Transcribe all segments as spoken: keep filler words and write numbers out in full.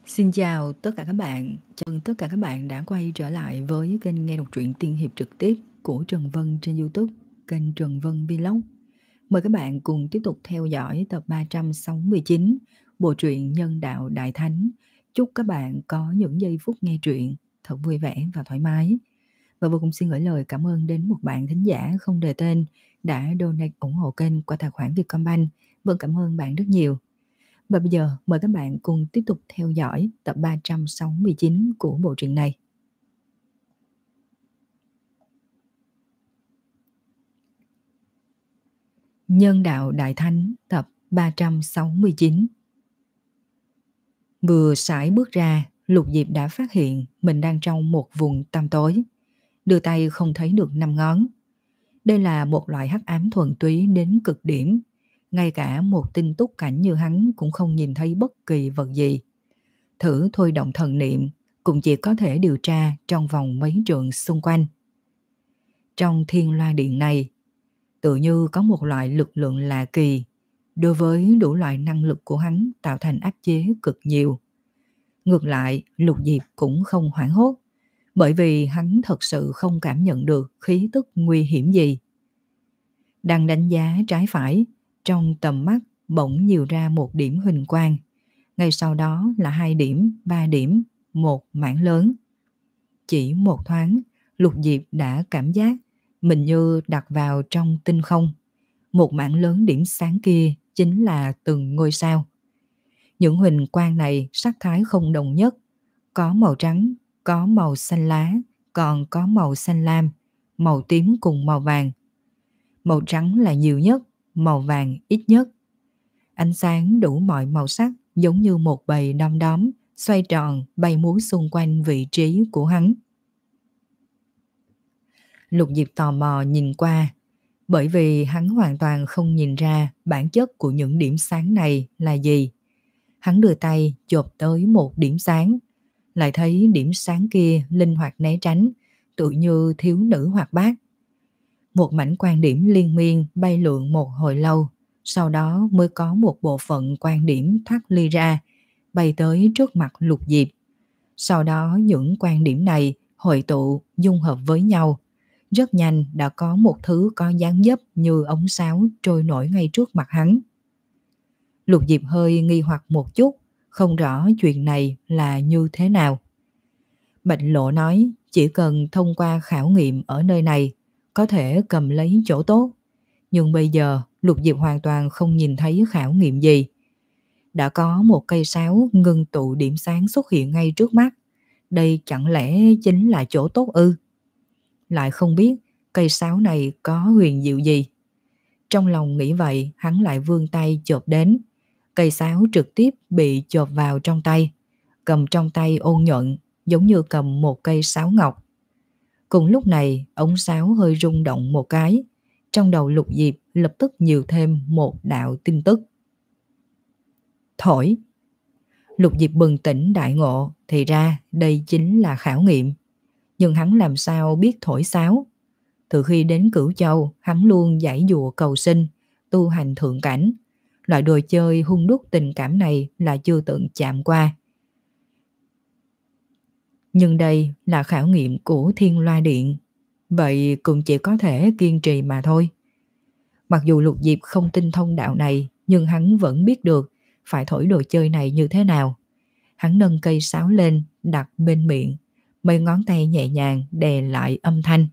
Xin chào tất cả các bạn, chào mừng tất cả các bạn đã quay trở lại với kênh nghe đọc truyện tiên hiệp trực tiếp của Trần Vân trên YouTube, kênh Trần Vân Vlog. Mời các bạn cùng tiếp tục theo dõi tập ba trăm sáu mươi chín, bộ truyện Nhân Đạo Đại Thánh. Chúc các bạn có những giây phút nghe truyện thật vui vẻ và thoải mái. Và vô cùng xin gửi lời cảm ơn đến một bạn thính giả không đề tên đã donate ủng hộ kênh qua tài khoản Vietcombank. Vâng, cảm ơn bạn rất nhiều. Và bây giờ mời các bạn cùng tiếp tục theo dõi tập ba trăm sáu mươi chín của bộ truyện này. Nhân Đạo Đại Thánh tập ba trăm sáu mươi chín. Vừa sải bước ra, Lục Diệp đã phát hiện mình đang trong một vùng tăm tối. Đưa tay không thấy được năm ngón. Đây là một loại hắc ám thuần túy đến cực điểm. Ngay cả một tinh túc cảnh như hắn cũng không nhìn thấy bất kỳ vật gì. Thử thôi động thần niệm cũng chỉ có thể điều tra trong vòng mấy trượng xung quanh. Trong thiên loa điện này, tự như có một loại lực lượng lạ kỳ, đối với đủ loại năng lực của hắn tạo thành áp chế cực nhiều. Ngược lại, Lục Diệp cũng không hoảng hốt, bởi vì hắn thật sự không cảm nhận được khí tức nguy hiểm gì. Đang đánh giá trái phải, trong tầm mắt bỗng nhiều ra một điểm huỳnh quang. Ngay sau đó là hai điểm, ba điểm, một mảng lớn. Chỉ một thoáng, Lục Diệp đã cảm giác mình như đặt vào trong tinh không. Một mảng lớn điểm sáng kia chính là từng ngôi sao. Những huỳnh quang này sắc thái không đồng nhất. Có màu trắng, có màu xanh lá, còn có màu xanh lam, màu tím cùng màu vàng. Màu trắng là nhiều nhất, màu vàng ít nhất. Ánh sáng đủ mọi màu sắc, giống như một bầy đom đóm xoay tròn bay múa xung quanh vị trí của hắn. Lục Diệp tò mò nhìn qua, bởi vì hắn hoàn toàn không nhìn ra bản chất của những điểm sáng này là gì. Hắn đưa tay chộp tới một điểm sáng, lại thấy điểm sáng kia linh hoạt né tránh, tự như thiếu nữ hoạt bát. Một mảnh quang điểm liên miên bay lượn một hồi lâu, sau đó mới có một bộ phận quang điểm thoát ly ra, bay tới trước mặt Lục Diệp. Sau đó những quang điểm này hội tụ, dung hợp với nhau. Rất nhanh đã có một thứ có dáng dấp như ống sáo trôi nổi ngay trước mặt hắn. Lục Diệp hơi nghi hoặc một chút, không rõ chuyện này là như thế nào. Bạch Lộ nói chỉ cần thông qua khảo nghiệm ở nơi này có thể cầm lấy chỗ tốt. Nhưng bây giờ Lục Diệp hoàn toàn không nhìn thấy khảo nghiệm gì. Đã có một cây sáo ngưng tụ điểm sáng xuất hiện ngay trước mắt. Đây chẳng lẽ chính là chỗ tốt ư? Lại không biết cây sáo này có huyền diệu gì. Trong lòng nghĩ vậy, hắn lại vươn tay chộp đến. Cây sáo trực tiếp bị chộp vào trong tay. Cầm trong tay ôn nhuận, giống như cầm một cây sáo ngọc. Cùng lúc này, ống sáo hơi rung động một cái. Trong đầu Lục Diệp lập tức nhiều thêm một đạo tin tức. Thổi. Lục Diệp bừng tỉnh đại ngộ, thì ra đây chính là khảo nghiệm. Nhưng hắn làm sao biết thổi sáo? Từ khi đến Cửu Châu, hắn luôn giãy giụa cầu sinh, tu hành thượng cảnh. Loại đồ chơi hung đúc tình cảm này là chưa từng chạm qua. Nhưng đây là khảo nghiệm của Thiên Loa Điện, vậy cũng chỉ có thể kiên trì mà thôi. Mặc dù Lục Diệp không tinh thông đạo này, nhưng hắn vẫn biết được phải thổi đồ chơi này như thế nào. Hắn nâng cây sáo lên, đặt bên miệng, mấy ngón tay nhẹ nhàng đè lại âm thanh.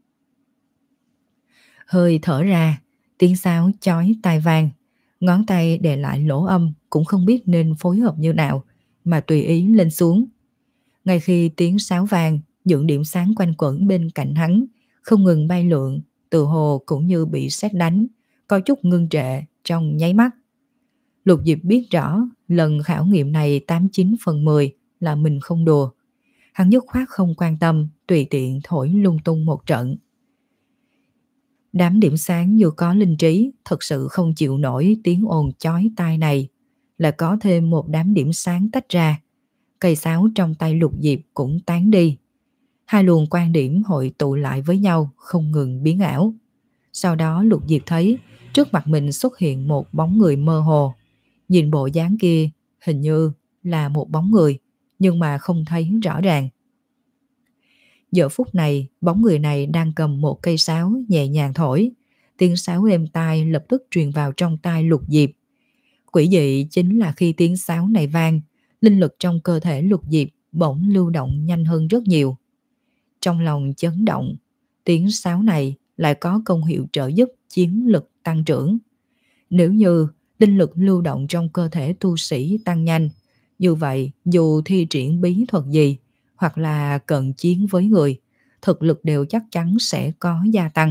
Hơi thở ra, tiếng sáo chói tai vang, ngón tay đè lại lỗ âm cũng không biết nên phối hợp như nào, mà tùy ý lên xuống. Ngay khi tiếng sáo vang, những điểm sáng quanh quẩn bên cạnh hắn không ngừng bay lượn, tự hồ cũng như bị sét đánh, có chút ngưng trệ trong nháy mắt. Lục Diệp biết rõ lần khảo nghiệm này tám chín phần mười là mình không đùa. Hắn dứt khoát không quan tâm, tùy tiện thổi lung tung một trận. Đám điểm sáng như có linh trí, thật sự không chịu nổi tiếng ồn chói tai này. Lại có thêm một đám điểm sáng tách ra. Cây sáo trong tay Lục Diệp cũng tán đi. Hai luồng quan điểm hội tụ lại với nhau, không ngừng biến ảo. Sau đó Lục Diệp thấy trước mặt mình xuất hiện một bóng người mơ hồ. Nhìn bộ dáng kia, hình như là một bóng người, nhưng mà không thấy rõ ràng. Giờ phút này, bóng người này đang cầm một cây sáo nhẹ nhàng thổi. Tiếng sáo êm tai lập tức truyền vào trong tai Lục Diệp. Quỷ dị chính là khi tiếng sáo này vang, linh lực trong cơ thể Lục Diệp bỗng lưu động nhanh hơn rất nhiều. Trong lòng chấn động, tiếng sáo này lại có công hiệu trợ giúp chiến lực tăng trưởng. Nếu như linh lực lưu động trong cơ thể tu sĩ tăng nhanh, như vậy dù thi triển bí thuật gì hoặc là cận chiến với người, thực lực đều chắc chắn sẽ có gia tăng.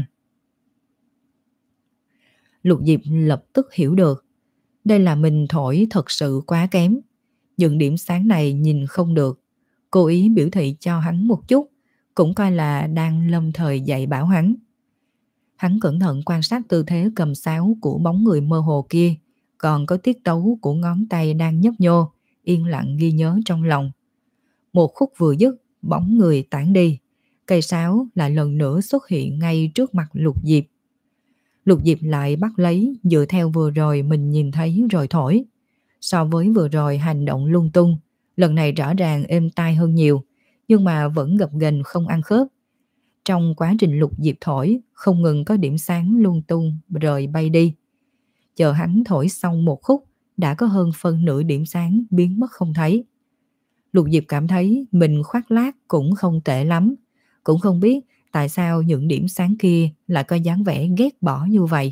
Lục Diệp lập tức hiểu được, đây là mình thổi thật sự quá kém. Những điểm sáng này nhìn không được, cố ý biểu thị cho hắn một chút, cũng coi là đang lâm thời dạy bảo hắn. Hắn cẩn thận quan sát tư thế cầm sáo của bóng người mơ hồ kia, còn có tiết tấu của ngón tay đang nhấp nhô, yên lặng ghi nhớ trong lòng. Một khúc vừa dứt, bóng người tản đi, cây sáo lại lần nữa xuất hiện ngay trước mặt Lục Diệp. Lục Diệp lại bắt lấy dựa theo vừa rồi mình nhìn thấy rồi thổi. So với vừa rồi hành động lung tung, lần này rõ ràng êm tai hơn nhiều, nhưng mà vẫn gập ghềnh không ăn khớp. Trong quá trình Lục Diệp thổi, không ngừng có điểm sáng lung tung rồi bay đi. Chờ hắn thổi xong một khúc, đã có hơn phân nửa điểm sáng biến mất không thấy. Lục Diệp cảm thấy mình khoác lác cũng không tệ lắm, cũng không biết tại sao những điểm sáng kia lại có dáng vẻ ghét bỏ như vậy.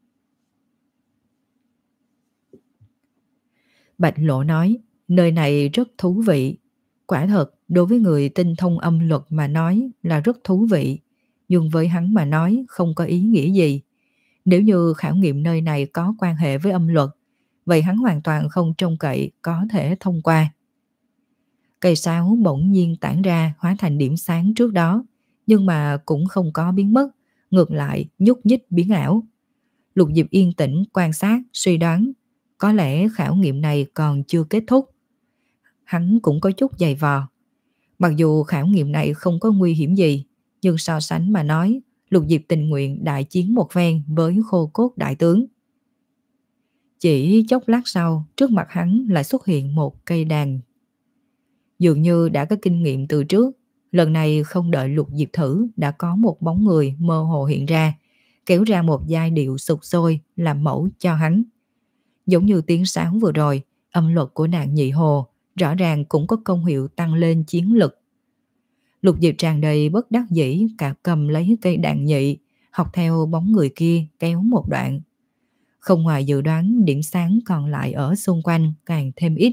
Bạch Lộ nói, nơi này rất thú vị. Quả thật, đối với người tinh thông âm luật mà nói là rất thú vị, nhưng với hắn mà nói không có ý nghĩa gì. Nếu như khảo nghiệm nơi này có quan hệ với âm luật, vậy hắn hoàn toàn không trông cậy có thể thông qua. Cây sáo bỗng nhiên tản ra hóa thành điểm sáng trước đó, nhưng mà cũng không có biến mất, ngược lại nhúc nhích biến ảo. Lục Diệp yên tĩnh quan sát, suy đoán, có lẽ khảo nghiệm này còn chưa kết thúc. Hắn cũng có chút dày vò. Mặc dù khảo nghiệm này không có nguy hiểm gì, nhưng so sánh mà nói, Lục Diệp tình nguyện đại chiến một phen với Khô Cốt đại tướng. Chỉ chốc lát sau, trước mặt hắn lại xuất hiện một cây đàn. Dường như đã có kinh nghiệm từ trước, lần này không đợi Lục Diệp thử, đã có một bóng người mơ hồ hiện ra, kéo ra một giai điệu sục sôi làm mẫu cho hắn. Giống như tiếng sáo vừa rồi, âm luật của đàn nhị hồ rõ ràng cũng có công hiệu tăng lên chiến lực. Lục Diệp tràn đầy bất đắc dĩ cả cầm lấy cây đàn nhị, học theo bóng người kia kéo một đoạn. Không ngoài dự đoán, điểm sáng còn lại ở xung quanh càng thêm ít.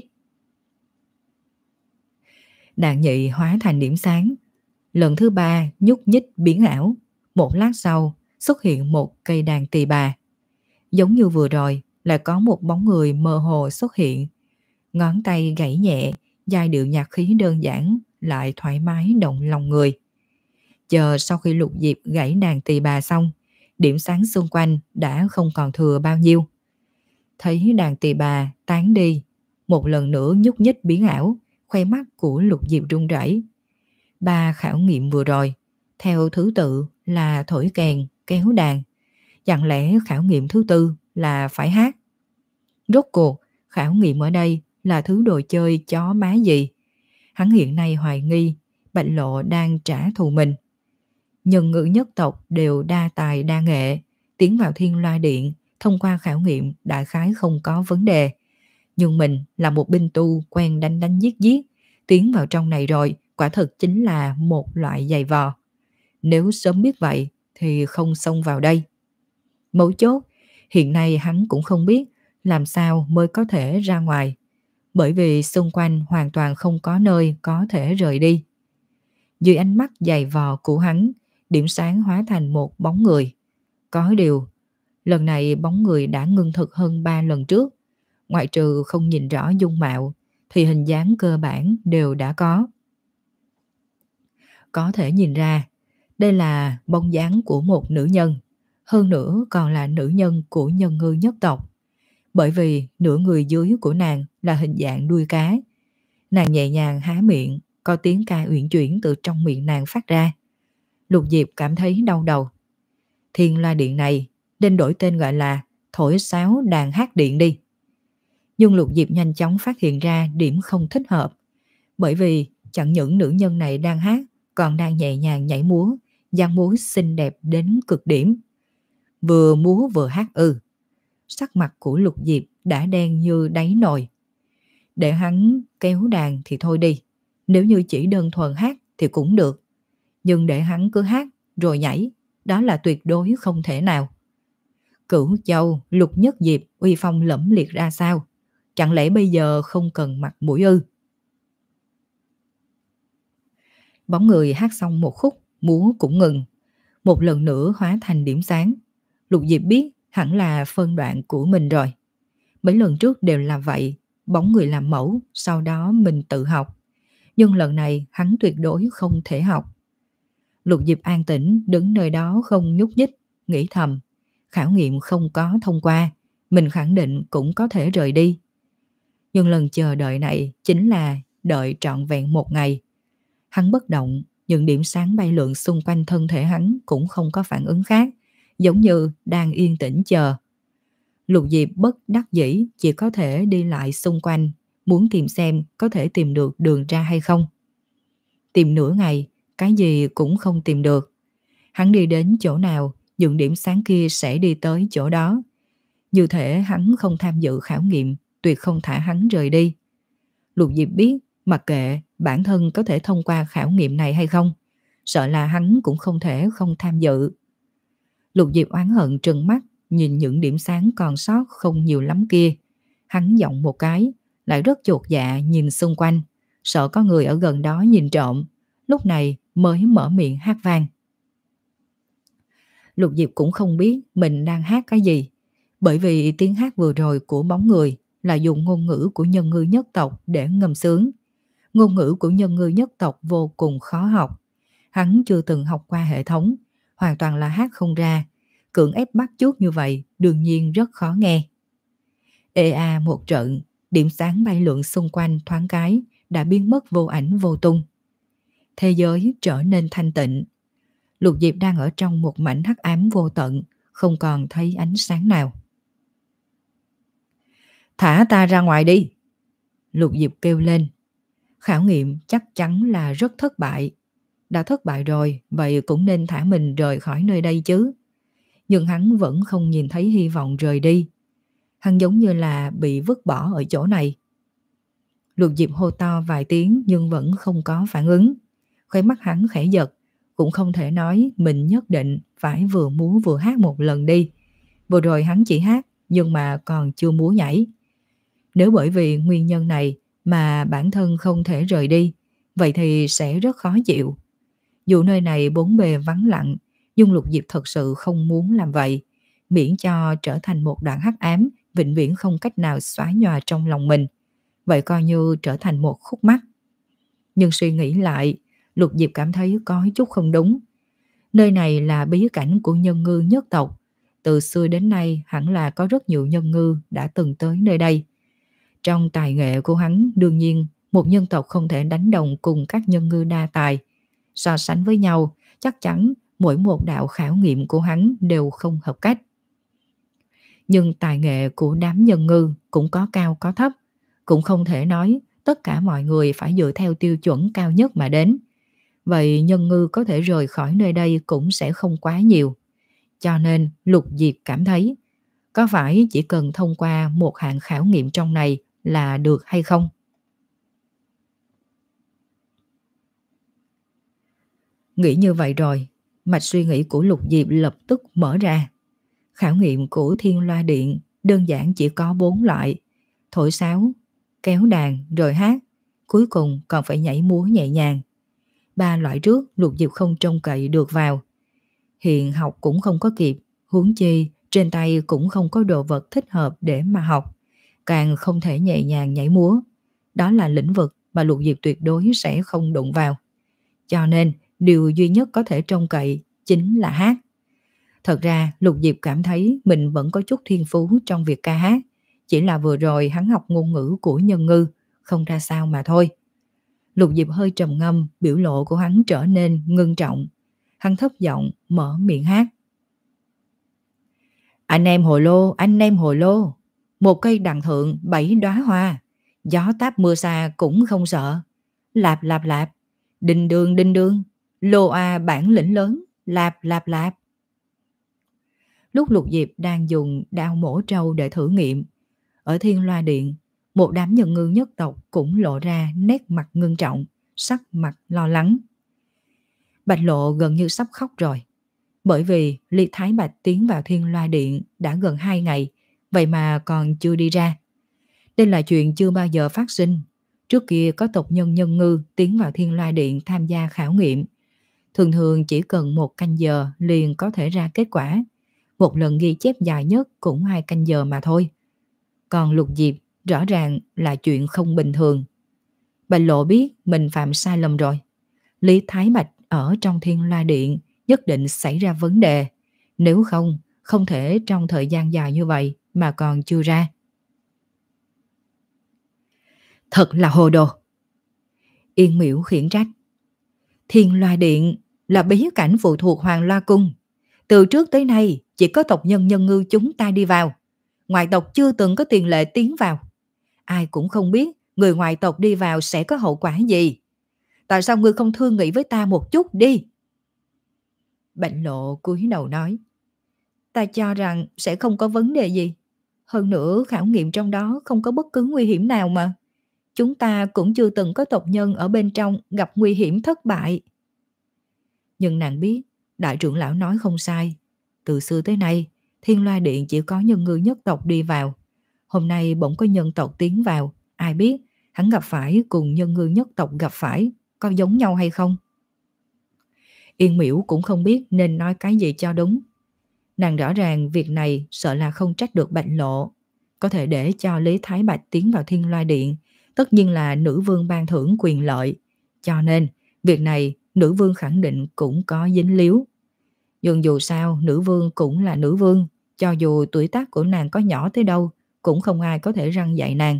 Đàn nhị hóa thành điểm sáng. Lần thứ ba nhúc nhích biến ảo. Một lát sau xuất hiện một cây đàn tỳ bà. Giống như vừa rồi, lại có một bóng người mơ hồ xuất hiện. Ngón tay gảy nhẹ, giai điệu nhạc khí đơn giản lại thoải mái động lòng người. Chờ sau khi Lục Diệp gảy đàn tỳ bà xong, điểm sáng xung quanh đã không còn thừa bao nhiêu. Thấy đàn tỳ bà tán đi, một lần nữa nhúc nhích biến ảo, khoe mắt của Lục Diệp run rẩy. Ba khảo nghiệm vừa rồi, theo thứ tự là thổi kèn, kéo đàn. Chẳng lẽ khảo nghiệm thứ tư là phải hát? Rốt cuộc, khảo nghiệm ở đây là thứ đồ chơi chó má gì? Hắn hiện nay hoài nghi Bạch Lộ đang trả thù mình. Nhân ngữ nhất tộc đều đa tài đa nghệ, tiến vào Thiên Loa Điện, thông qua khảo nghiệm đại khái không có vấn đề. Nhưng mình là một binh tu quen đánh đánh giết giết, tiến vào trong này rồi quả thực chính là một loại giày vò. Nếu sớm biết vậy thì không xông vào đây. Mấu chốt, hiện nay hắn cũng không biết làm sao mới có thể ra ngoài, bởi vì xung quanh hoàn toàn không có nơi có thể rời đi. Dưới ánh mắt dày vò của hắn, điểm sáng hóa thành một bóng người. Có điều, lần này bóng người đã ngưng thực hơn ba lần trước. Ngoại trừ không nhìn rõ dung mạo, thì hình dáng cơ bản đều đã có. Có thể nhìn ra, đây là bóng dáng của một nữ nhân, hơn nữa còn là nữ nhân của nhân ngư nhất tộc. Bởi vì nửa người dưới của nàng là hình dạng đuôi cá. Nàng nhẹ nhàng há miệng, có tiếng ca uyển chuyển từ trong miệng nàng phát ra. Lục Diệp cảm thấy đau đầu. Thiên La Điện này nên đổi tên gọi là Thổi Sáo Đàn Hát Điện đi. Nhưng Lục Diệp nhanh chóng phát hiện ra điểm không thích hợp, bởi vì chẳng những nữ nhân này đang hát, còn đang nhẹ nhàng nhảy múa, dáng múa xinh đẹp đến cực điểm. Vừa múa vừa hát ư? Sắc mặt của Lục Diệp đã đen như đáy nồi. Để hắn kéo đàn thì thôi đi, nếu như chỉ đơn thuần hát thì cũng được. Nhưng để hắn cứ hát rồi nhảy, đó là tuyệt đối không thể nào. Cửu Châu, Lục Nhất Diệp uy phong lẫm liệt ra sao? Chẳng lẽ bây giờ không cần mặt mũi ư? Bóng người hát xong một khúc, múa cũng ngừng. Một lần nữa hóa thành điểm sáng. Lục Diệp biết hẳn là phân đoạn của mình rồi. Mấy lần trước đều là vậy, bóng người làm mẫu, sau đó mình tự học. Nhưng lần này hắn tuyệt đối không thể học. Lục Diệp an tĩnh đứng nơi đó không nhúc nhích, nghĩ thầm. Khảo nghiệm không có thông qua, mình khẳng định cũng có thể rời đi. Nhưng lần chờ đợi này chính là đợi trọn vẹn một ngày. Hắn bất động, những điểm sáng bay lượn xung quanh thân thể hắn cũng không có phản ứng khác, giống như đang yên tĩnh chờ. Lục Diệp bất đắc dĩ chỉ có thể đi lại xung quanh, muốn tìm xem có thể tìm được đường ra hay không. Tìm nửa ngày, cái gì cũng không tìm được. Hắn đi đến chỗ nào, những điểm sáng kia sẽ đi tới chỗ đó. Như thể hắn không tham dự khảo nghiệm, tuyệt không thả hắn rời đi. Lục Diệp biết, mặc kệ bản thân có thể thông qua khảo nghiệm này hay không, sợ là hắn cũng không thể không tham dự. Lục Diệp oán hận trừng mắt, nhìn những điểm sáng còn sót không nhiều lắm kia. Hắn giọng một cái, lại rất chột dạ nhìn xung quanh, sợ có người ở gần đó nhìn trộm. Lúc này mới mở miệng hát vang. Lục Diệp cũng không biết mình đang hát cái gì, bởi vì tiếng hát vừa rồi của bóng người là dùng ngôn ngữ của nhân ngư nhất tộc để ngâm sướng. Ngôn ngữ của nhân ngư nhất tộc vô cùng khó học. Hắn chưa từng học qua hệ thống, hoàn toàn là hát không ra. Cưỡng ép bắt chước như vậy đương nhiên rất khó nghe. Ê a một trận, điểm sáng bay lượn xung quanh thoáng cái đã biến mất vô ảnh vô tung. Thế giới trở nên thanh tịnh. Lục Diệp đang ở trong một mảnh hắc ám vô tận, không còn thấy ánh sáng nào. Thả ta ra ngoài đi! Lục Diệp kêu lên. Khảo nghiệm chắc chắn là rất thất bại. Đã thất bại rồi, vậy cũng nên thả mình rời khỏi nơi đây chứ. Nhưng hắn vẫn không nhìn thấy hy vọng rời đi. Hắn giống như là bị vứt bỏ ở chỗ này. Lục Diệp hô to vài tiếng nhưng vẫn không có phản ứng. Khóe mắt hắn khẽ giật, cũng không thể nói mình nhất định phải vừa múa vừa hát một lần đi. Vừa rồi hắn chỉ hát nhưng mà còn chưa múa nhảy. Nếu bởi vì nguyên nhân này mà bản thân không thể rời đi, vậy thì sẽ rất khó chịu. Dù nơi này bốn bề vắng lặng, nhưng Lục Diệp thật sự không muốn làm vậy, miễn cho trở thành một đoạn hắc ám vĩnh viễn không cách nào xóa nhòa trong lòng mình. Vậy coi như trở thành một khúc mắc. Nhưng suy nghĩ lại, Lục Diệp cảm thấy có chút không đúng. Nơi này là bí cảnh của nhân ngư nhất tộc. Từ xưa đến nay hẳn là có rất nhiều nhân ngư đã từng tới nơi đây. Trong tài nghệ của hắn, đương nhiên một nhân tộc không thể đánh đồng cùng các nhân ngư đa tài. So sánh với nhau, chắc chắn mỗi một đạo khảo nghiệm của hắn đều không hợp cách. Nhưng tài nghệ của đám nhân ngư cũng có cao có thấp. Cũng không thể nói tất cả mọi người phải dựa theo tiêu chuẩn cao nhất mà đến. Vậy nhân ngư có thể rời khỏi nơi đây cũng sẽ không quá nhiều. Cho nên Lục Diệp cảm thấy, có phải chỉ cần thông qua một hạng khảo nghiệm trong này là được hay không? Nghĩ như vậy rồi, mạch suy nghĩ của Lục Diệp lập tức mở ra. Khảo nghiệm của Thiên Loa Điện đơn giản chỉ có bốn loại: thổi sáo, kéo đàn rồi hát, cuối cùng còn phải nhảy múa nhẹ nhàng. Ba loại trước Lục Diệp không trông cậy được vào. Hiện học cũng không có kịp, huống chi trên tay cũng không có đồ vật thích hợp để mà học, càng không thể nhẹ nhàng nhảy múa. Đó là lĩnh vực mà Lục Diệp tuyệt đối sẽ không đụng vào. Cho nên điều duy nhất có thể trông cậy chính là hát. Thật ra Lục Diệp cảm thấy mình vẫn có chút thiên phú trong việc ca hát, chỉ là vừa rồi hắn học ngôn ngữ của nhân ngư không ra sao mà thôi. Lục Diệp hơi trầm ngâm, biểu lộ của hắn trở nên ngưng trọng. Hắn thấp giọng mở miệng hát. Anh em hồ lô, anh em hồ lô. Một cây đằng thượng bảy đóa hoa, gió táp mưa xa cũng không sợ. Lạp lạp lạp, đinh đường đinh đường, lô a bản lĩnh lớn, lạp lạp lạp. Lúc Lục Diệp đang dùng đao mổ trâu để thử nghiệm, ở Thiên Loa Điện, một đám nhân ngư nhất tộc cũng lộ ra nét mặt ngưng trọng, sắc mặt lo lắng. Bạch Lộ gần như sắp khóc rồi, bởi vì Ly Thái Bạch tiến vào Thiên Loa Điện đã gần hai ngày, vậy mà còn chưa đi ra. Đây là chuyện chưa bao giờ phát sinh. Trước kia có tộc nhân nhân ngư tiến vào Thiên Loa Điện tham gia khảo nghiệm. Thường thường chỉ cần một canh giờ liền có thể ra kết quả. Một lần ghi chép dài nhất cũng hai canh giờ mà thôi. Còn Lục Diệp rõ ràng là chuyện không bình thường. Bạch Lộ biết mình phạm sai lầm rồi. Lý Thái Bạch ở trong Thiên Loa Điện nhất định xảy ra vấn đề. Nếu không, không thể trong thời gian dài như vậy mà còn chưa ra. Thật là hồ đồ. Yên Miễu khiển trách. Thiên Loa Điện là bí cảnh phụ thuộc Hoàng Loa Cung. Từ trước tới nay chỉ có tộc nhân nhân ngư chúng ta đi vào. Ngoại tộc chưa từng có tiền lệ tiến vào. Ai cũng không biết người ngoại tộc đi vào sẽ có hậu quả gì. Tại sao ngươi không thương nghị với ta một chút đi? Bạch Lộ cúi đầu nói. Ta cho rằng sẽ không có vấn đề gì. Hơn nữa khảo nghiệm trong đó không có bất cứ nguy hiểm nào mà. Chúng ta cũng chưa từng có tộc nhân ở bên trong gặp nguy hiểm thất bại. Nhưng nàng biết đại trưởng lão nói không sai. Từ xưa tới nay Thiên Loa Điện chỉ có nhân ngư nhất tộc đi vào. Hôm nay bỗng có nhân tộc tiến vào. Ai biết hắn gặp phải cùng nhân ngư nhất tộc gặp phải có giống nhau hay không? Yên Miễu cũng không biết nên nói cái gì cho đúng. Nàng rõ ràng việc này sợ là không trách được Bạch Lộ. Có thể để cho Lý Thái Bạch tiến vào Thiên Loa Điện, tất nhiên là nữ vương ban thưởng quyền lợi. Cho nên việc này nữ vương khẳng định cũng có dính líu. Nhưng dù sao nữ vương cũng là nữ vương. Cho dù tuổi tác của nàng có nhỏ tới đâu cũng không ai có thể răn dạy nàng.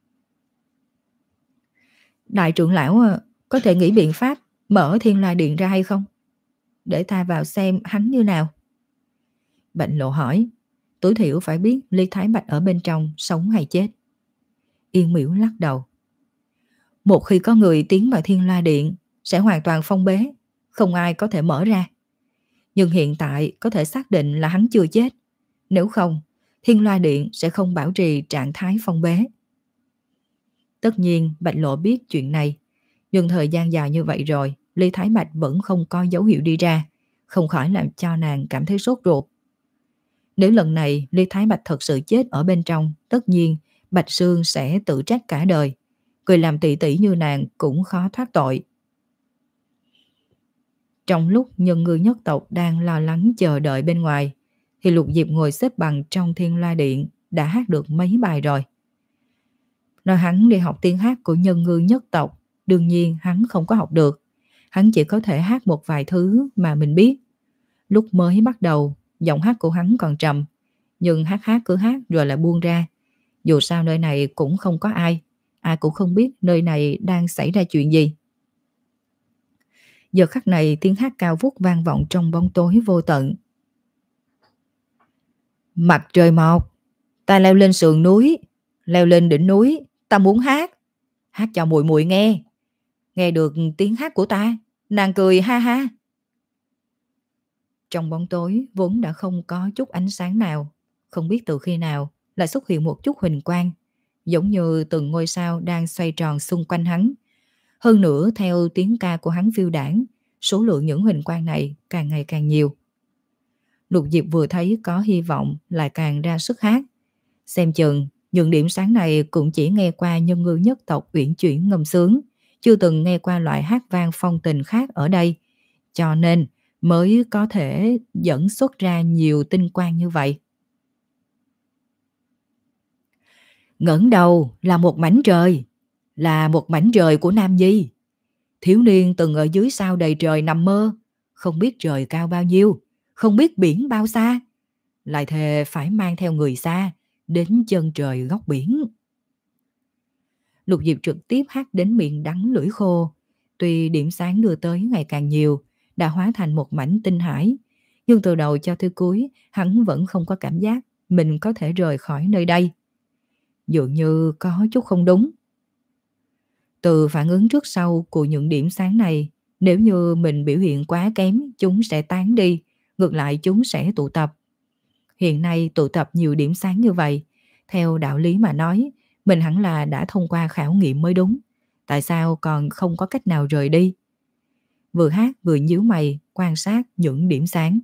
Đại trưởng lão có thể nghĩ biện pháp mở Thiên Loa Điện ra hay không? Để ta vào xem hắn như nào. Bạch Lộ hỏi. Tối thiểu phải biết Lý Thái Bạch ở bên trong sống hay chết. Yên Miễu lắc đầu. Một khi có người tiến vào Thiên Loa Điện sẽ hoàn toàn phong bế, không ai có thể mở ra. Nhưng hiện tại có thể xác định là hắn chưa chết. Nếu không, Thiên Loa Điện sẽ không bảo trì trạng thái phong bế. Tất nhiên Bạch Lộ biết chuyện này, nhưng thời gian dài như vậy rồi, Lý Thái Bạch vẫn không có dấu hiệu đi ra, không khỏi làm cho nàng cảm thấy sốt ruột. Nếu lần này Lý Thái Bạch thật sự chết ở bên trong, tất nhiên Bạch Sương sẽ tự trách cả đời. Người làm tỷ tỷ như nàng cũng khó thoát tội. Trong lúc nhân ngư nhất tộc đang lo lắng chờ đợi bên ngoài, thì Lục Diệp ngồi xếp bằng trong Thiên Loa Điện đã hát được mấy bài rồi. Nói hắn đi học tiếng hát của nhân ngư nhất tộc, đương nhiên hắn không có học được. Hắn chỉ có thể hát một vài thứ mà mình biết. Lúc mới bắt đầu, giọng hát của hắn còn trầm, nhưng hát hát cứ hát rồi lại buông ra. Dù sao nơi này cũng không có ai, ai cũng không biết nơi này đang xảy ra chuyện gì. Giờ khắc này tiếng hát cao vút vang vọng trong bóng tối vô tận. Mặt trời mọc, ta leo lên sườn núi, leo lên đỉnh núi, ta muốn hát, hát cho muội muội nghe. Nghe được tiếng hát của ta, nàng cười ha ha. Trong bóng tối vốn đã không có chút ánh sáng nào, không biết từ khi nào lại xuất hiện một chút huỳnh quang, giống như từng ngôi sao đang xoay tròn xung quanh hắn. Hơn nữa theo tiếng ca của hắn phiêu đãng, số lượng những huỳnh quang này càng ngày càng nhiều. Lục Diệp vừa thấy có hy vọng lại càng ra sức hát. Xem chừng những điểm sáng này cũng chỉ nghe qua nhân ngư nhất tộc uyển chuyển ngâm sướng, chưa từng nghe qua loại hát vang phong tình khác ở đây, cho nên mới có thể dẫn xuất ra nhiều tinh quang như vậy. Ngẩng đầu là một mảnh trời, là một mảnh trời của Nam Nhi. Thiếu niên từng ở dưới sao đầy trời nằm mơ, không biết trời cao bao nhiêu, không biết biển bao xa, lại thề phải mang theo người xa đến chân trời góc biển. Lục Diệp trực tiếp hát đến miệng đắng lưỡi khô. Tuy điểm sáng đưa tới ngày càng nhiều, đã hóa thành một mảnh tinh hải, nhưng từ đầu cho tới cuối hắn vẫn không có cảm giác mình có thể rời khỏi nơi đây. dường như có chút không đúng. Từ phản ứng trước sau của những điểm sáng này, nếu như mình biểu hiện quá kém, chúng sẽ tán đi, ngược lại chúng sẽ tụ tập. Hiện nay tụ tập nhiều điểm sáng như vậy, theo đạo lý mà nói, mình hẳn là đã thông qua khảo nghiệm mới đúng. Tại sao còn không có cách nào rời đi? Vừa hát vừa nhíu mày quan sát những điểm sáng.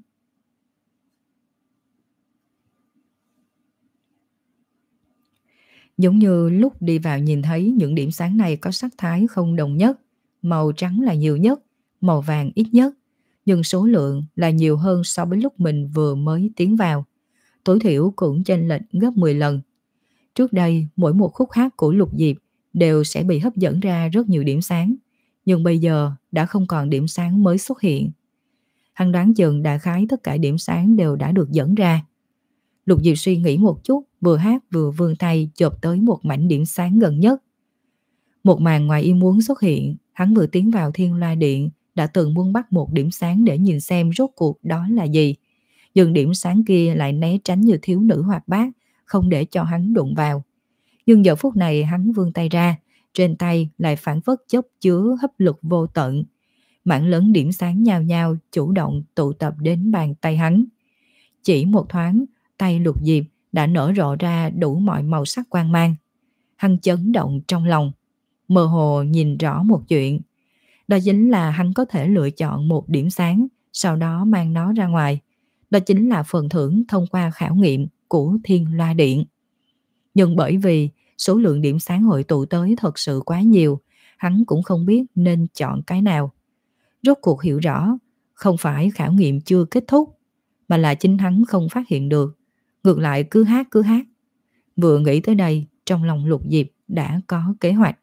Giống như lúc đi vào nhìn thấy những điểm sáng này có sắc thái không đồng nhất, màu trắng là nhiều nhất, màu vàng ít nhất, nhưng số lượng là nhiều hơn so với lúc mình vừa mới tiến vào. Tối thiểu cũng chênh lệch gấp mười lần. Trước đây, mỗi một khúc hát của Lục Diệp đều sẽ bị hấp dẫn ra rất nhiều điểm sáng, nhưng bây giờ đã không còn điểm sáng mới xuất hiện. Hắn đoán chừng đại khái tất cả điểm sáng đều đã được dẫn ra. Lục Diệp suy nghĩ một chút, vừa hát vừa vươn tay chộp tới một mảnh điểm sáng gần nhất. Một màn ngoài ý muốn xuất hiện, hắn vừa tiến vào Thiên Loa Điện đã từng muốn bắt một điểm sáng để nhìn xem rốt cuộc đó là gì. Nhưng điểm sáng kia lại né tránh như thiếu nữ hoạt bát, không để cho hắn đụng vào. Nhưng giờ phút này hắn vươn tay ra, trên tay lại phản phất chất chứa hấp lực vô tận. Mảng lớn điểm sáng nhao nhao chủ động tụ tập đến bàn tay hắn. Chỉ một thoáng, tay Lục Diệp đã nở rộ ra đủ mọi màu sắc quang mang. Hắn chấn động trong lòng, mơ hồ nhìn rõ một chuyện. Đó chính là hắn có thể lựa chọn một điểm sáng, sau đó mang nó ra ngoài. Đó chính là phần thưởng thông qua khảo nghiệm của Thiên Loa Điện. Nhưng bởi vì số lượng điểm sáng hội tụ tới thật sự quá nhiều, hắn cũng không biết nên chọn cái nào. Rốt cuộc hiểu rõ, không phải khảo nghiệm chưa kết thúc, mà là chính hắn không phát hiện được. Ngược lại cứ hát cứ hát. Vừa nghĩ tới đây, trong lòng Lục Diệp đã có kế hoạch.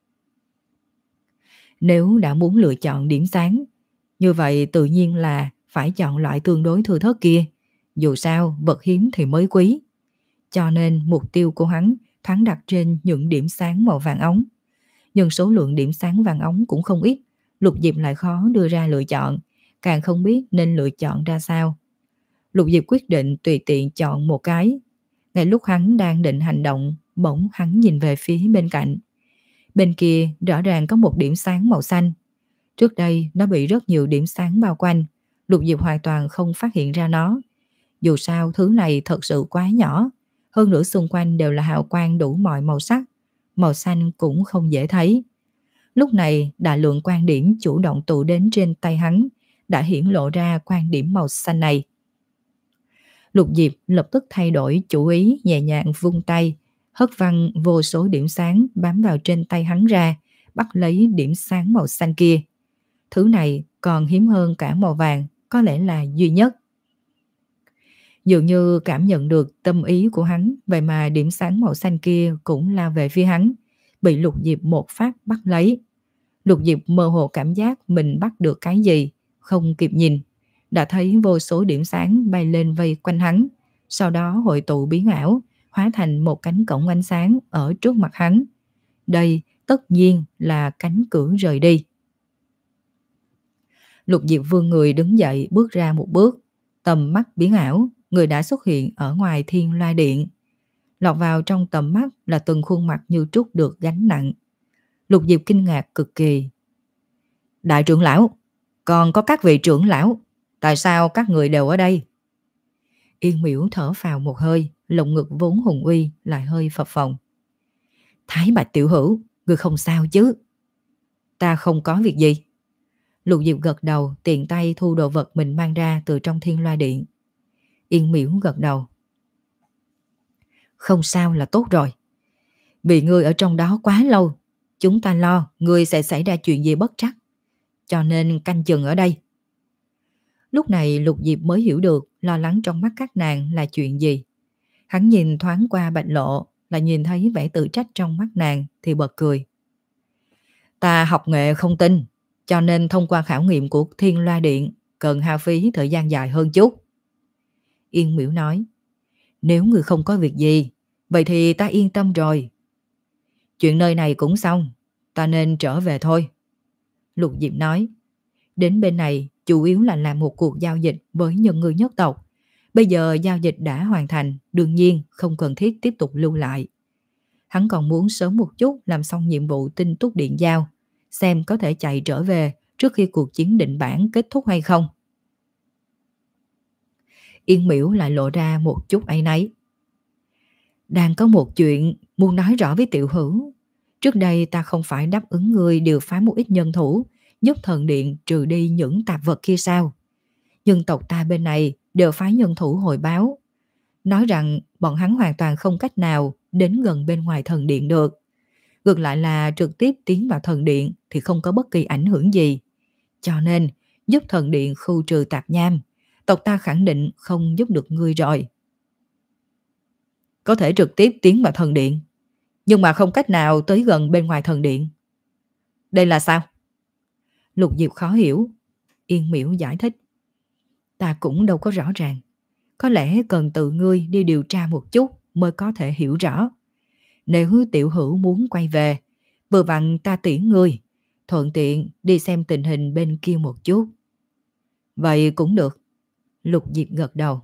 Nếu đã muốn lựa chọn điểm sáng, như vậy tự nhiên là phải chọn loại tương đối thưa thớt kia. Dù sao, vật hiếm thì mới quý. Cho nên mục tiêu của hắn thoáng đặt trên những điểm sáng màu vàng ống. Nhưng số lượng điểm sáng vàng ống cũng không ít, Lục Diệp lại khó đưa ra lựa chọn, càng không biết nên lựa chọn ra sao. Lục Diệp quyết định tùy tiện chọn một cái. Ngay lúc hắn đang định hành động, bỗng hắn nhìn về phía bên cạnh. Bên kia rõ ràng có một điểm sáng màu xanh. Trước đây nó bị rất nhiều điểm sáng bao quanh, Lục Diệp hoàn toàn không phát hiện ra nó. Dù sao thứ này thật sự quá nhỏ, hơn nữa xung quanh đều là hào quang đủ mọi màu sắc, màu xanh cũng không dễ thấy. Lúc này đại lượng quan điểm chủ động tụ đến trên tay hắn đã hiển lộ ra quan điểm màu xanh này. Lục Diệp lập tức thay đổi chủ ý, nhẹ nhàng vung tay, hất văng vô số điểm sáng bám vào trên tay hắn ra, bắt lấy điểm sáng màu xanh kia. Thứ này còn hiếm hơn cả màu vàng, có lẽ là duy nhất. Dường như cảm nhận được tâm ý của hắn, vậy mà điểm sáng màu xanh kia cũng lao về phía hắn, bị Lục Diệp một phát bắt lấy. Lục Diệp mơ hồ cảm giác mình bắt được cái gì, không kịp nhìn, đã thấy vô số điểm sáng bay lên vây quanh hắn, sau đó hội tụ biến ảo, hóa thành một cánh cổng ánh sáng ở trước mặt hắn. Đây tất nhiên là cánh cửa rời đi. Lục Diệp vươn người đứng dậy bước ra một bước, tầm mắt biến ảo, người đã xuất hiện ở ngoài Thiên Loa Điện. Lọt vào trong tầm mắt là từng khuôn mặt như trút được gánh nặng. Lục Diệp kinh ngạc cực kỳ. Đại trưởng lão, còn có các vị trưởng lão, tại sao các người đều ở đây? Yên Miễu thở phào một hơi, lồng ngực vốn hùng uy lại hơi phập phồng. Thái Bạch tiểu hữu, người không sao chứ? Ta không có việc gì. Lục Diệp gật đầu, tiện tay thu đồ vật mình mang ra từ trong Thiên Loa Điện. Yên Miễu gật đầu. Không sao là tốt rồi. Vì ngươi ở trong đó quá lâu, chúng ta lo ngươi sẽ xảy ra chuyện gì bất trắc, cho nên canh chừng ở đây. Lúc này Lục Diệp mới hiểu được lo lắng trong mắt các nàng là chuyện gì. Hắn nhìn thoáng qua Bạch Lộ, là nhìn thấy vẻ tự trách trong mắt nàng thì bật cười. Ta học nghệ không tin, cho nên thông qua khảo nghiệm của Thiên Loa Điện cần hao phí thời gian dài hơn chút. Yên Miễu nói, nếu người không có việc gì, vậy thì ta yên tâm rồi. Chuyện nơi này cũng xong, ta nên trở về thôi. Lục Diệp nói, đến bên này chủ yếu là làm một cuộc giao dịch với những người nhất tộc. Bây giờ giao dịch đã hoàn thành, đương nhiên không cần thiết tiếp tục lưu lại. Hắn còn muốn sớm một chút làm xong nhiệm vụ tinh túc điện giao, xem có thể chạy trở về trước khi cuộc chiến định bản kết thúc hay không. Yên Miễu lại lộ ra một chút áy náy. Đang có một chuyện muốn nói rõ với Tiểu Hữu. Trước đây ta không phải đáp ứng người điều phái một ít nhân thủ giúp thần điện trừ đi những tạp vật kia sao? Nhưng tộc ta bên này đều phái nhân thủ hồi báo, nói rằng bọn hắn hoàn toàn không cách nào đến gần bên ngoài thần điện được. Ngược lại là trực tiếp tiến vào thần điện thì không có bất kỳ ảnh hưởng gì. Cho nên giúp thần điện khu trừ tạp nham, tộc ta khẳng định không giúp được ngươi rồi. Có thể trực tiếp tiến vào thần điện, nhưng mà không cách nào tới gần bên ngoài thần điện. Đây là sao? Lục Diệp khó hiểu. Yên Miễu giải thích. Ta cũng đâu có rõ ràng. Có lẽ cần tự ngươi đi điều tra một chút mới có thể hiểu rõ. Nếu Tiểu Hữu muốn quay về, vừa vặn ta tiễn ngươi, thuận tiện đi xem tình hình bên kia một chút. Vậy cũng được. Lục Diệp gật đầu.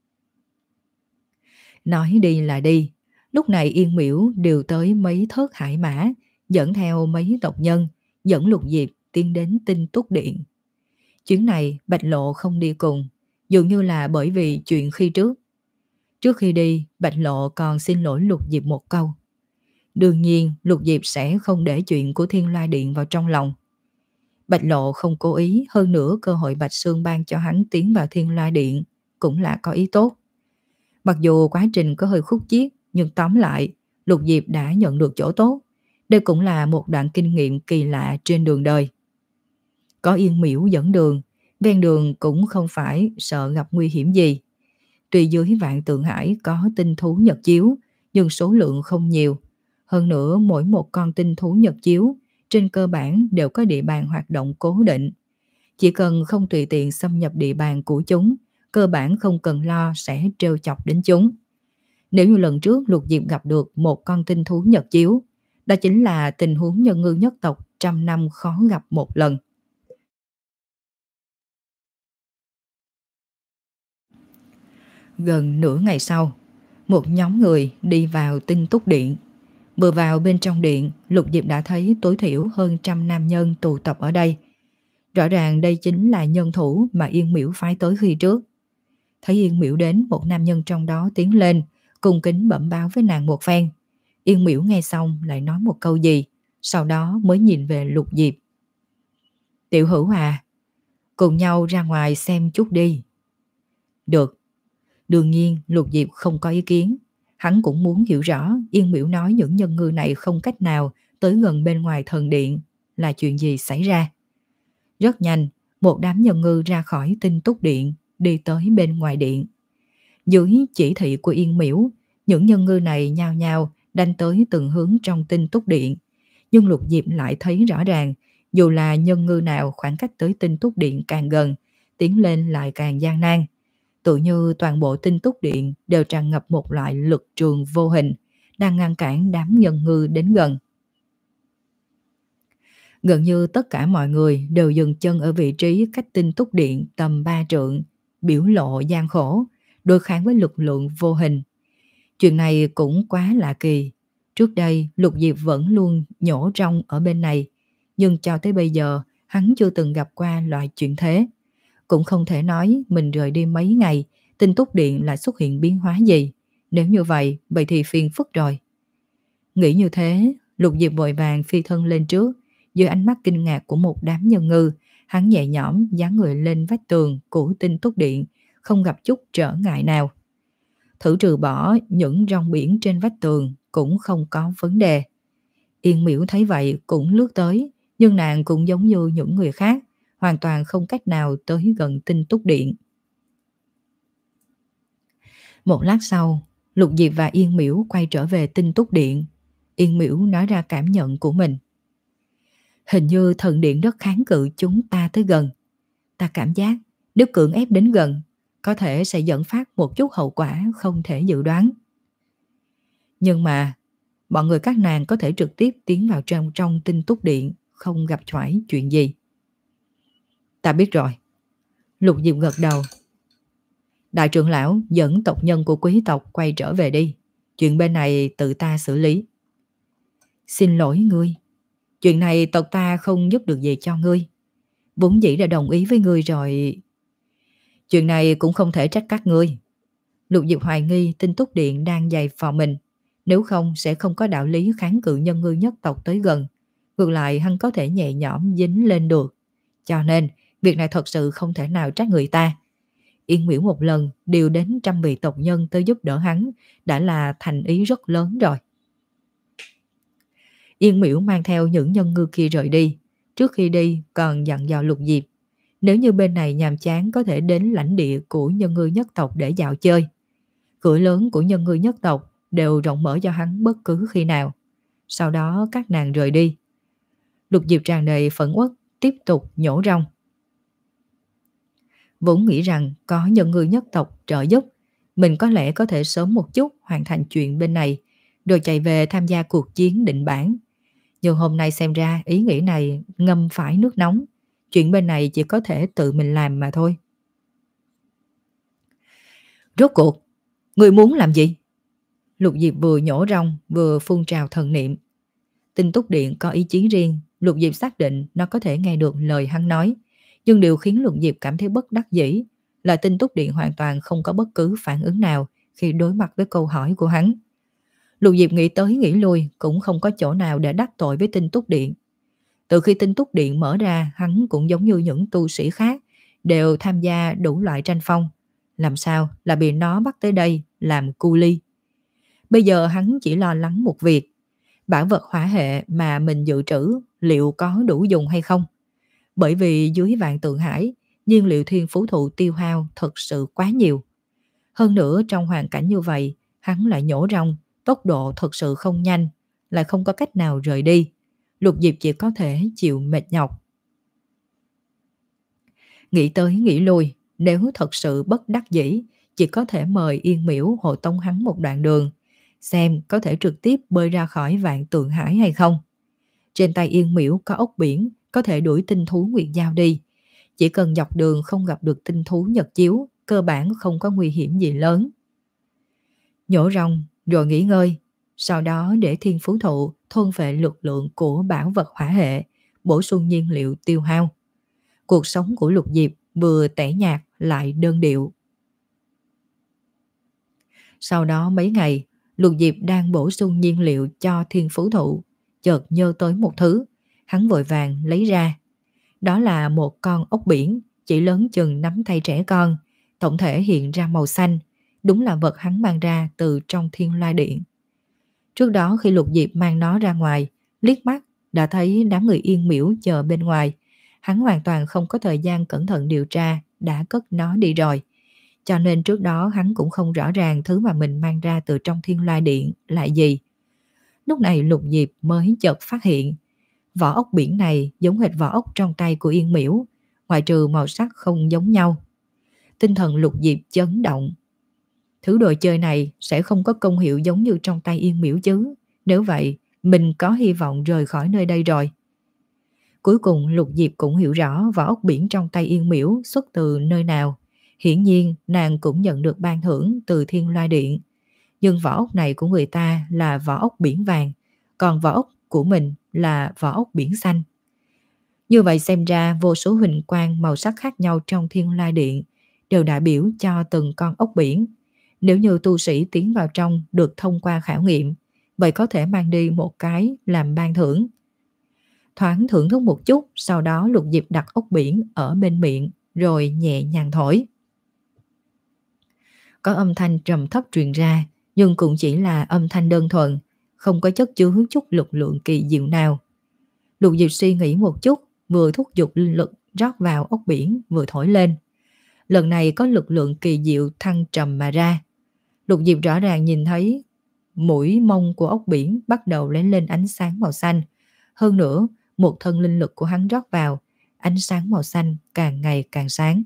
Nói đi là đi. Lúc này Yên Miễu điều tới mấy thớt hải mã, dẫn theo mấy tộc nhân, dẫn Lục Diệp tiến đến Tinh Túc Điện. Chuyến này Bạch Lộ không đi cùng, dường như là bởi vì chuyện khi trước. Trước khi đi, Bạch Lộ còn xin lỗi Lục Diệp một câu. Đương nhiên Lục Diệp sẽ không để chuyện của Thiên Loa Điện vào trong lòng. Bạch Lộ không cố ý, hơn nữa cơ hội Bạch Sương ban cho hắn tiến vào Thiên Loa Điện cũng là có ý tốt. Mặc dù quá trình có hơi khúc chiết, nhưng tóm lại Lục Diệp đã nhận được chỗ tốt. Đây cũng là một đoạn kinh nghiệm kỳ lạ trên đường đời. Có Yên Miễu dẫn đường, ven đường cũng không phải sợ gặp nguy hiểm gì. Tuy dưới Vạn Tượng Hải có tinh thú nhật chiếu, nhưng số lượng không nhiều. Hơn nữa mỗi một con tinh thú nhật chiếu trên cơ bản đều có địa bàn hoạt động cố định. Chỉ cần không tùy tiện xâm nhập địa bàn của chúng, cơ bản không cần lo sẽ trêu chọc đến chúng. Nếu như lần trước Lục Diệp gặp được một con tinh thú nhật chiếu, đó chính là tình huống nhân ngư nhất tộc trăm năm khó gặp một lần. Gần nửa ngày sau, một nhóm người đi vào Tinh Túc Điện. Vừa vào bên trong điện, Lục Diệp đã thấy tối thiểu hơn trăm nam nhân tụ tập ở đây. Rõ ràng đây chính là nhân thủ mà Yên Miễu phái tới khi trước. Thấy Yên Miễu đến, một nam nhân trong đó tiến lên, cung kính bẩm báo với nàng một phen. Yên Miễu nghe xong lại nói một câu gì, sau đó mới nhìn về Lục Diệp. Tiểu Hữu à, cùng nhau ra ngoài xem chút đi. Được. Đương nhiên Lục Diệp không có ý kiến. Hắn cũng muốn hiểu rõ Yên Miễu nói những nhân ngư này không cách nào tới gần bên ngoài thần điện là chuyện gì xảy ra. Rất nhanh, một đám nhân ngư ra khỏi Tinh Túc Điện, đi tới bên ngoài điện. Dưới chỉ thị của Yên Miễu, những nhân ngư này nhao nhao đánh tới từng hướng trong Tinh Túc Điện. Nhưng Lục Diệp lại thấy rõ ràng, dù là nhân ngư nào khoảng cách tới Tinh Túc Điện càng gần, tiến lên lại càng gian nan. Tự như toàn bộ Tinh Túc Điện đều tràn ngập một loại lực trường vô hình, đang ngăn cản đám nhân ngư đến gần. Gần như tất cả mọi người đều dừng chân ở vị trí cách Tinh Túc Điện tầm ba trượng, biểu lộ gian khổ, đối kháng với lực lượng vô hình. Chuyện này cũng quá lạ kỳ. Trước đây Lục Diệp vẫn luôn nhổ rong ở bên này, nhưng cho tới bây giờ hắn chưa từng gặp qua loại chuyện thế. Cũng không thể nói mình rời đi mấy ngày, Tinh Túc Điện lại xuất hiện biến hóa gì. Nếu như vậy, vậy thì phiền phức rồi. Nghĩ như thế, Lục Diệp vội vàng phi thân lên trước. Dưới ánh mắt kinh ngạc của một đám nhân ngư, hắn nhẹ nhõm dán người lên vách tường của Tinh Túc Điện, không gặp chút trở ngại nào. Thử trừ bỏ những rong biển trên vách tường cũng không có vấn đề. Yên Miễu thấy vậy cũng lướt tới, nhưng nàng cũng giống như những người khác, hoàn toàn không cách nào tới gần Tinh Túc Điện. Một lát sau, Lục Diệp và Yên Miễu quay trở về Tinh Túc Điện. Yên Miễu nói ra cảm nhận của mình. Hình như thần điện rất kháng cự chúng ta tới gần. Ta cảm giác nếu cưỡng ép đến gần, có thể sẽ dẫn phát một chút hậu quả không thể dự đoán. Nhưng mà, bọn người các nàng có thể trực tiếp tiến vào trong, trong Tinh Túc Điện, không gặp phải chuyện gì. Ta biết rồi. Lục Diệp gật đầu. Đại trưởng lão dẫn tộc nhân của quý tộc quay trở về đi. Chuyện bên này tự ta xử lý. Xin lỗi ngươi, chuyện này tộc ta không giúp được gì cho ngươi. Vốn dĩ đã đồng ý với ngươi rồi. Chuyện này cũng không thể trách các ngươi. Lục Diệp hoài nghi Tinh Túc Điện đang giày vò mình. Nếu không sẽ không có đạo lý kháng cự nhân ngư nhất tộc tới gần. Ngược lại hắn có thể nhẹ nhõm dính lên được. Cho nên việc này thật sự không thể nào trách người ta. Yên Miễu một lần điều đến trăm vị tộc nhân tới giúp đỡ hắn đã là thành ý rất lớn rồi. Yên Miễu mang theo những nhân ngư kia rời đi. Trước khi đi còn dặn dò Lục Diệp, nếu như bên này nhàm chán có thể đến lãnh địa của nhân ngư nhất tộc để dạo chơi. Cửa lớn của nhân ngư nhất tộc đều rộng mở cho hắn bất cứ khi nào. Sau đó các nàng rời đi. Lục Diệp tràn đầy phẫn uất tiếp tục nhổ rong. Vốn nghĩ rằng có nhân ngư nhất tộc trợ giúp, mình có lẽ có thể sớm một chút hoàn thành chuyện bên này, rồi chạy về tham gia cuộc chiến định bản. Nhưng hôm nay xem ra ý nghĩ này ngâm phải nước nóng. Chuyện bên này chỉ có thể tự mình làm mà thôi. Rốt cuộc, người muốn làm gì? Lục Diệp vừa nhổ rong vừa phun trào thần niệm. Tinh Túc Điện có ý chí riêng, Lục Diệp xác định nó có thể nghe được lời hắn nói. Nhưng điều khiến Lục Diệp cảm thấy bất đắc dĩ là Tinh Túc Điện hoàn toàn không có bất cứ phản ứng nào khi đối mặt với câu hỏi của hắn. Lục Diệp nghĩ tới nghĩ lui cũng không có chỗ nào để đắc tội với Tinh Túc Điện. Từ khi Tinh Túc Điện mở ra, hắn cũng giống như những tu sĩ khác, đều tham gia đủ loại tranh phong. Làm sao là bị nó bắt tới đây làm cu ly. Bây giờ hắn chỉ lo lắng một việc, bảo vật hỏa hệ mà mình dự trữ liệu có đủ dùng hay không. Bởi vì dưới Vạn Tượng Hải, nhiên liệu thiên phú thụ tiêu hao thật sự quá nhiều. Hơn nữa trong hoàn cảnh như vậy, hắn lại nhổ rong, tốc độ thật sự không nhanh, lại không có cách nào rời đi. Lục Diệp chỉ có thể chịu mệt nhọc. Nghĩ tới nghĩ lui, nếu thật sự bất đắc dĩ, chỉ có thể mời Yên Miễu hộ tống hắn một đoạn đường, xem có thể trực tiếp bơi ra khỏi Vạn Tượng Hải hay không. Trên tay Yên Miễu có ốc biển, có thể đuổi tinh thú Nguyệt Giao đi. Chỉ cần dọc đường không gặp được tinh thú Nhật Chiếu, cơ bản không có nguy hiểm gì lớn. Nhổ rong rồi nghỉ ngơi, sau đó để thiên phú thụ thôn phệ lực lượng của bảo vật hỏa hệ, bổ sung nhiên liệu tiêu hao. Cuộc sống của Lục Diệp vừa tẻ nhạt lại đơn điệu. Sau đó mấy ngày, Lục Diệp đang bổ sung nhiên liệu cho thiên phú thụ, chợt nhớ tới một thứ, hắn vội vàng lấy ra. Đó là một con ốc biển chỉ lớn chừng nắm tay trẻ con, tổng thể hiện ra màu xanh, đúng là vật hắn mang ra từ trong Thiên Loa Điện. Trước đó khi Lục Diệp mang nó ra ngoài, liếc mắt đã thấy đám người Yên Miễu chờ bên ngoài. Hắn hoàn toàn không có thời gian cẩn thận điều tra, đã cất nó đi rồi. Cho nên trước đó hắn cũng không rõ ràng thứ mà mình mang ra từ trong Thiên Loa Điện là gì. Lúc này Lục Diệp mới chợt phát hiện, vỏ ốc biển này giống hệt vỏ ốc trong tay của Yên Miễu, ngoại trừ màu sắc không giống nhau. Tinh thần Lục Diệp chấn động. Thứ đồ chơi này sẽ không có công hiệu giống như trong tay Yên Miễu chứ. Nếu vậy, mình có hy vọng rời khỏi nơi đây rồi. Cuối cùng Lục Diệp cũng hiểu rõ vỏ ốc biển trong tay Yên Miễu xuất từ nơi nào. Hiển nhiên nàng cũng nhận được ban thưởng từ Thiên Loa Điện. Nhưng vỏ ốc này của người ta là vỏ ốc biển vàng, còn vỏ ốc của mình là vỏ ốc biển xanh. Như vậy xem ra vô số huỳnh quang màu sắc khác nhau trong Thiên Loa Điện đều đại biểu cho từng con ốc biển. Nếu như tu sĩ tiến vào trong được thông qua khảo nghiệm, vậy có thể mang đi một cái làm ban thưởng. Thoáng thưởng thức một chút, sau đó Lục Diệp đặt ốc biển ở bên miệng rồi nhẹ nhàng thổi. Có âm thanh trầm thấp truyền ra, nhưng cũng chỉ là âm thanh đơn thuần, không có chất chứa chút lực lượng kỳ diệu nào. Lục Diệp suy nghĩ một chút, vừa thúc giục linh lực rót vào ốc biển vừa thổi lên. Lần này có lực lượng kỳ diệu thăng trầm mà ra. Lục Diệp rõ ràng nhìn thấy mũi mông của ốc biển bắt đầu lóe lên ánh sáng màu xanh. Hơn nữa, một thân linh lực của hắn rót vào, ánh sáng màu xanh càng ngày càng sáng.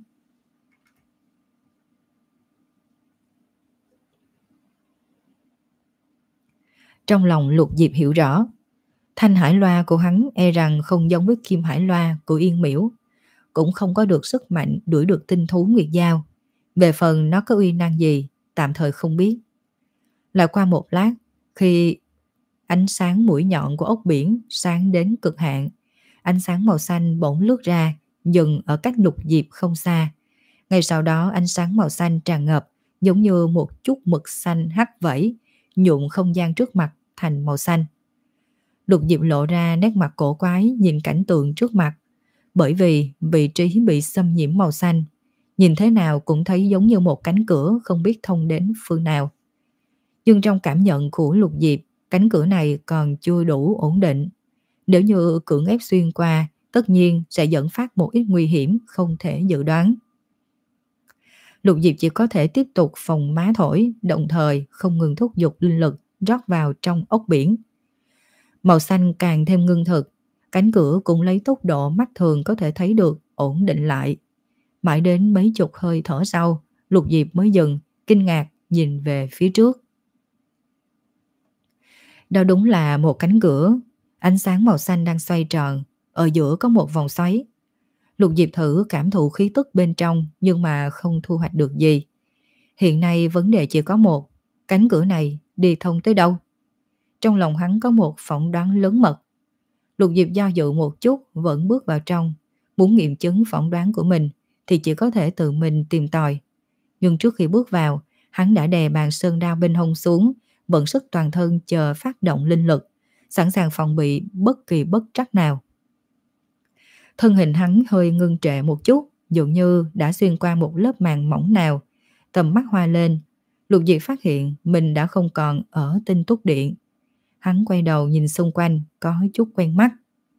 Trong lòng Lục Diệp hiểu rõ, thanh hải loa của hắn e rằng không giống với kim hải loa của Yên Miễu, cũng không có được sức mạnh đuổi được tinh thú Nguyệt Giao. Về phần nó có uy năng gì, tạm thời không biết. Lại qua một lát, khi Ánh sáng mũi nhọn của ốc biển sáng đến cực hạn. Ánh sáng màu xanh bỗng lướt ra, dừng ở cách Lục Diệp không xa. Ngay sau đó ánh sáng màu xanh tràn ngập, giống như một chút mực xanh hắt vẫy, nhuộm không gian trước mặt thành màu xanh. Lục Diệp lộ ra nét mặt cổ quái nhìn cảnh tượng trước mặt, bởi vì vị trí bị xâm nhiễm màu xanh, nhìn thế nào cũng thấy giống như một cánh cửa không biết thông đến phương nào. Nhưng trong cảm nhận của Lục Diệp, cánh cửa này còn chưa đủ ổn định. Nếu như cưỡng ép xuyên qua, tất nhiên sẽ dẫn phát một ít nguy hiểm không thể dự đoán. Lục Diệp chỉ có thể tiếp tục phòng má thổi, đồng thời không ngừng thúc giục linh lực rót vào trong ốc biển. Màu xanh càng thêm ngưng thực, cánh cửa cũng lấy tốc độ mắt thường có thể thấy được ổn định lại. Mãi đến mấy chục hơi thở sau, Lục Diệp mới dừng, kinh ngạc nhìn về phía trước. Đó đúng là một cánh cửa, ánh sáng màu xanh đang xoay tròn, ở giữa có một vòng xoáy. Lục Diệp thử cảm thụ khí tức bên trong nhưng mà không thu hoạch được gì. Hiện nay vấn đề chỉ có một, cánh cửa này đi thông tới đâu? Trong lòng hắn có một phỏng đoán lớn mật. Lục Diệp do dự một chút vẫn bước vào trong, muốn nghiệm chứng phỏng đoán của mình thì chỉ có thể tự mình tìm tòi. Nhưng trước khi bước vào, hắn đã đè bàn sơn đao bên hông xuống, vận sức toàn thân chờ phát động linh lực, sẵn sàng phòng bị bất kỳ bất trắc nào. Thân hình hắn hơi ngưng trệ một chút, dường như đã xuyên qua một lớp màng mỏng nào. Tầm mắt hoa lên, Lục Diệp phát hiện mình đã không còn ở Tinh Túc Điện. Hắn quay đầu nhìn xung quanh, có chút quen mắt.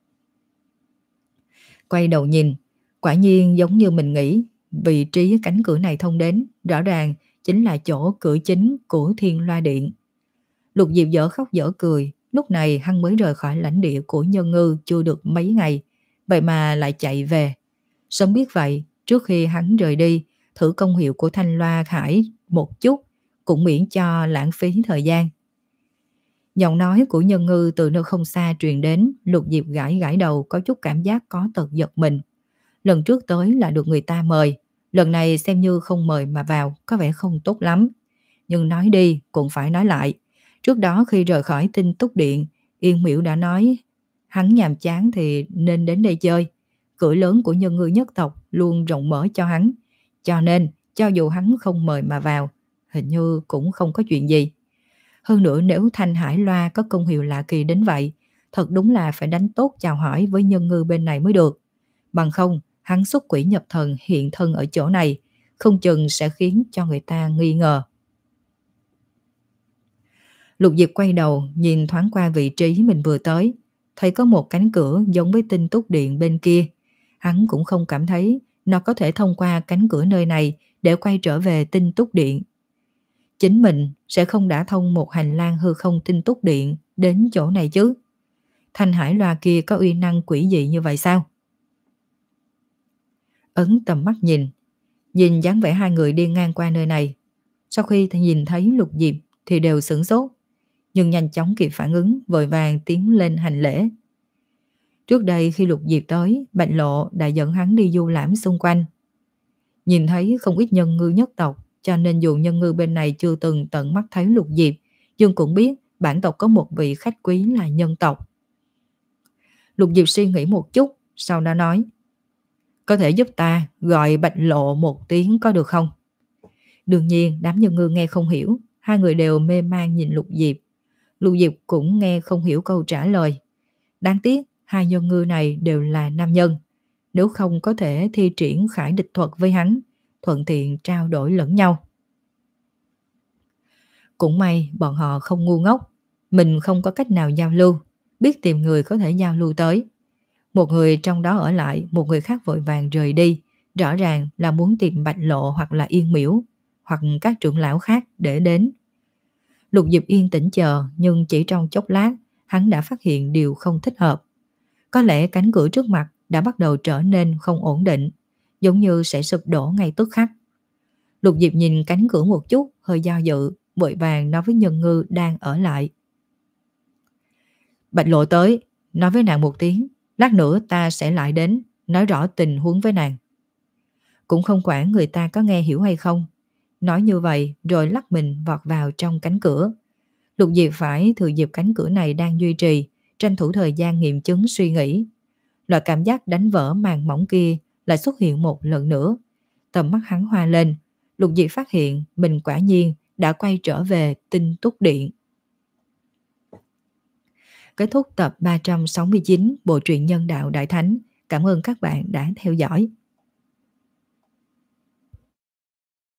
Quay đầu nhìn, quả nhiên giống như mình nghĩ, vị trí cánh cửa này thông đến, rõ ràng chính là chỗ cửa chính của Thiên Loa Điện. Lục Diệp dở khóc dở cười, lúc này hắn mới rời khỏi lãnh địa của Nhân Ngư chưa được mấy ngày, vậy mà lại chạy về. Sớm biết vậy, trước khi hắn rời đi, thử công hiệu của Thanh Loa Khải một chút, cũng miễn cho lãng phí thời gian. Giọng nói của Nhân Ngư từ nơi không xa truyền đến, Lục Diệp gãi gãi đầu có chút cảm giác có tật giật mình. Lần trước tới là được người ta mời, lần này xem như không mời mà vào, có vẻ không tốt lắm. Nhưng nói đi cũng phải nói lại. Trước đó khi rời khỏi Tinh Túc Điện, Yên Miểu đã nói hắn nhàm chán thì nên đến đây chơi. Cửa lớn của Nhân Ngư nhất tộc luôn rộng mở cho hắn, cho nên cho dù hắn không mời mà vào, hình như cũng không có chuyện gì. Hơn nữa nếu Thanh Hải Loa có công hiệu lạ kỳ đến vậy, thật đúng là phải đánh tốt chào hỏi với Nhân Ngư bên này mới được. Bằng không, hắn xuất quỷ nhập thần hiện thân ở chỗ này, không chừng sẽ khiến cho người ta nghi ngờ. Lục Diệp quay đầu nhìn thoáng qua vị trí mình vừa tới, thấy có một cánh cửa giống với Tinh Túc Điện bên kia. Hắn cũng không cảm thấy nó có thể thông qua cánh cửa nơi này để quay trở về Tinh Túc Điện. Chính mình sẽ không đã thông một hành lang hư không Tinh Túc Điện đến chỗ này chứ. Thanh Hải Loa kia có uy năng quỷ dị như vậy sao? Ấn tầm mắt nhìn, nhìn dáng vẻ hai người đi ngang qua nơi này. Sau khi nhìn thấy Lục Diệp thì đều sửng sốt, nhưng nhanh chóng kịp phản ứng, vội vàng tiến lên hành lễ. Trước đây khi Lục Diệp tới, Bạch Lộ đã dẫn hắn đi du lãm xung quanh. Nhìn thấy không ít nhân ngư nhất tộc, cho nên dù nhân ngư bên này chưa từng tận mắt thấy Lục Diệp, nhưng cũng biết bản tộc có một vị khách quý là nhân tộc. Lục Diệp suy nghĩ một chút, sau đó nói: có thể giúp ta gọi Bạch Lộ một tiếng có được không? Đương nhiên đám nhân ngư nghe không hiểu, hai người đều mê man nhìn Lục Diệp. Lục Diệp cũng nghe không hiểu câu trả lời. Đáng tiếc hai nhân ngư này đều là nam nhân, nếu không có thể thi triển khải địch thuật với hắn, thuận tiện trao đổi lẫn nhau. Cũng may bọn họ không ngu ngốc, mình không có cách nào giao lưu, biết tìm người có thể giao lưu tới. Một người trong đó ở lại, một người khác vội vàng rời đi, rõ ràng là muốn tìm Bạch Lộ hoặc là Yên Miểu, hoặc các trưởng lão khác để đến. Lục Diệp yên tĩnh chờ, nhưng chỉ trong chốc lát, hắn đã phát hiện điều không thích hợp. Có lẽ cánh cửa trước mặt đã bắt đầu trở nên không ổn định, giống như sẽ sụp đổ ngay tức khắc. Lục Diệp nhìn cánh cửa một chút, hơi do dự, vội vàng nói với nhân ngư đang ở lại: Bạch Lộ tới, nói với nàng một tiếng, lát nữa ta sẽ lại đến, nói rõ tình huống với nàng. Cũng không quản người ta có nghe hiểu hay không. Nói như vậy rồi lắc mình vọt vào trong cánh cửa. Lục Diệp phải thừa dịp cánh cửa này đang duy trì, tranh thủ thời gian nghiệm chứng suy nghĩ. Loại cảm giác đánh vỡ màn mỏng kia lại xuất hiện một lần nữa. Tầm mắt hắn hoa lên, Lục Diệp phát hiện mình quả nhiên đã quay trở về Tinh Túc Điện. Kết thúc tập ba trăm sáu mươi chín Bộ truyện Nhân Đạo Đại Thánh. Cảm ơn các bạn đã theo dõi.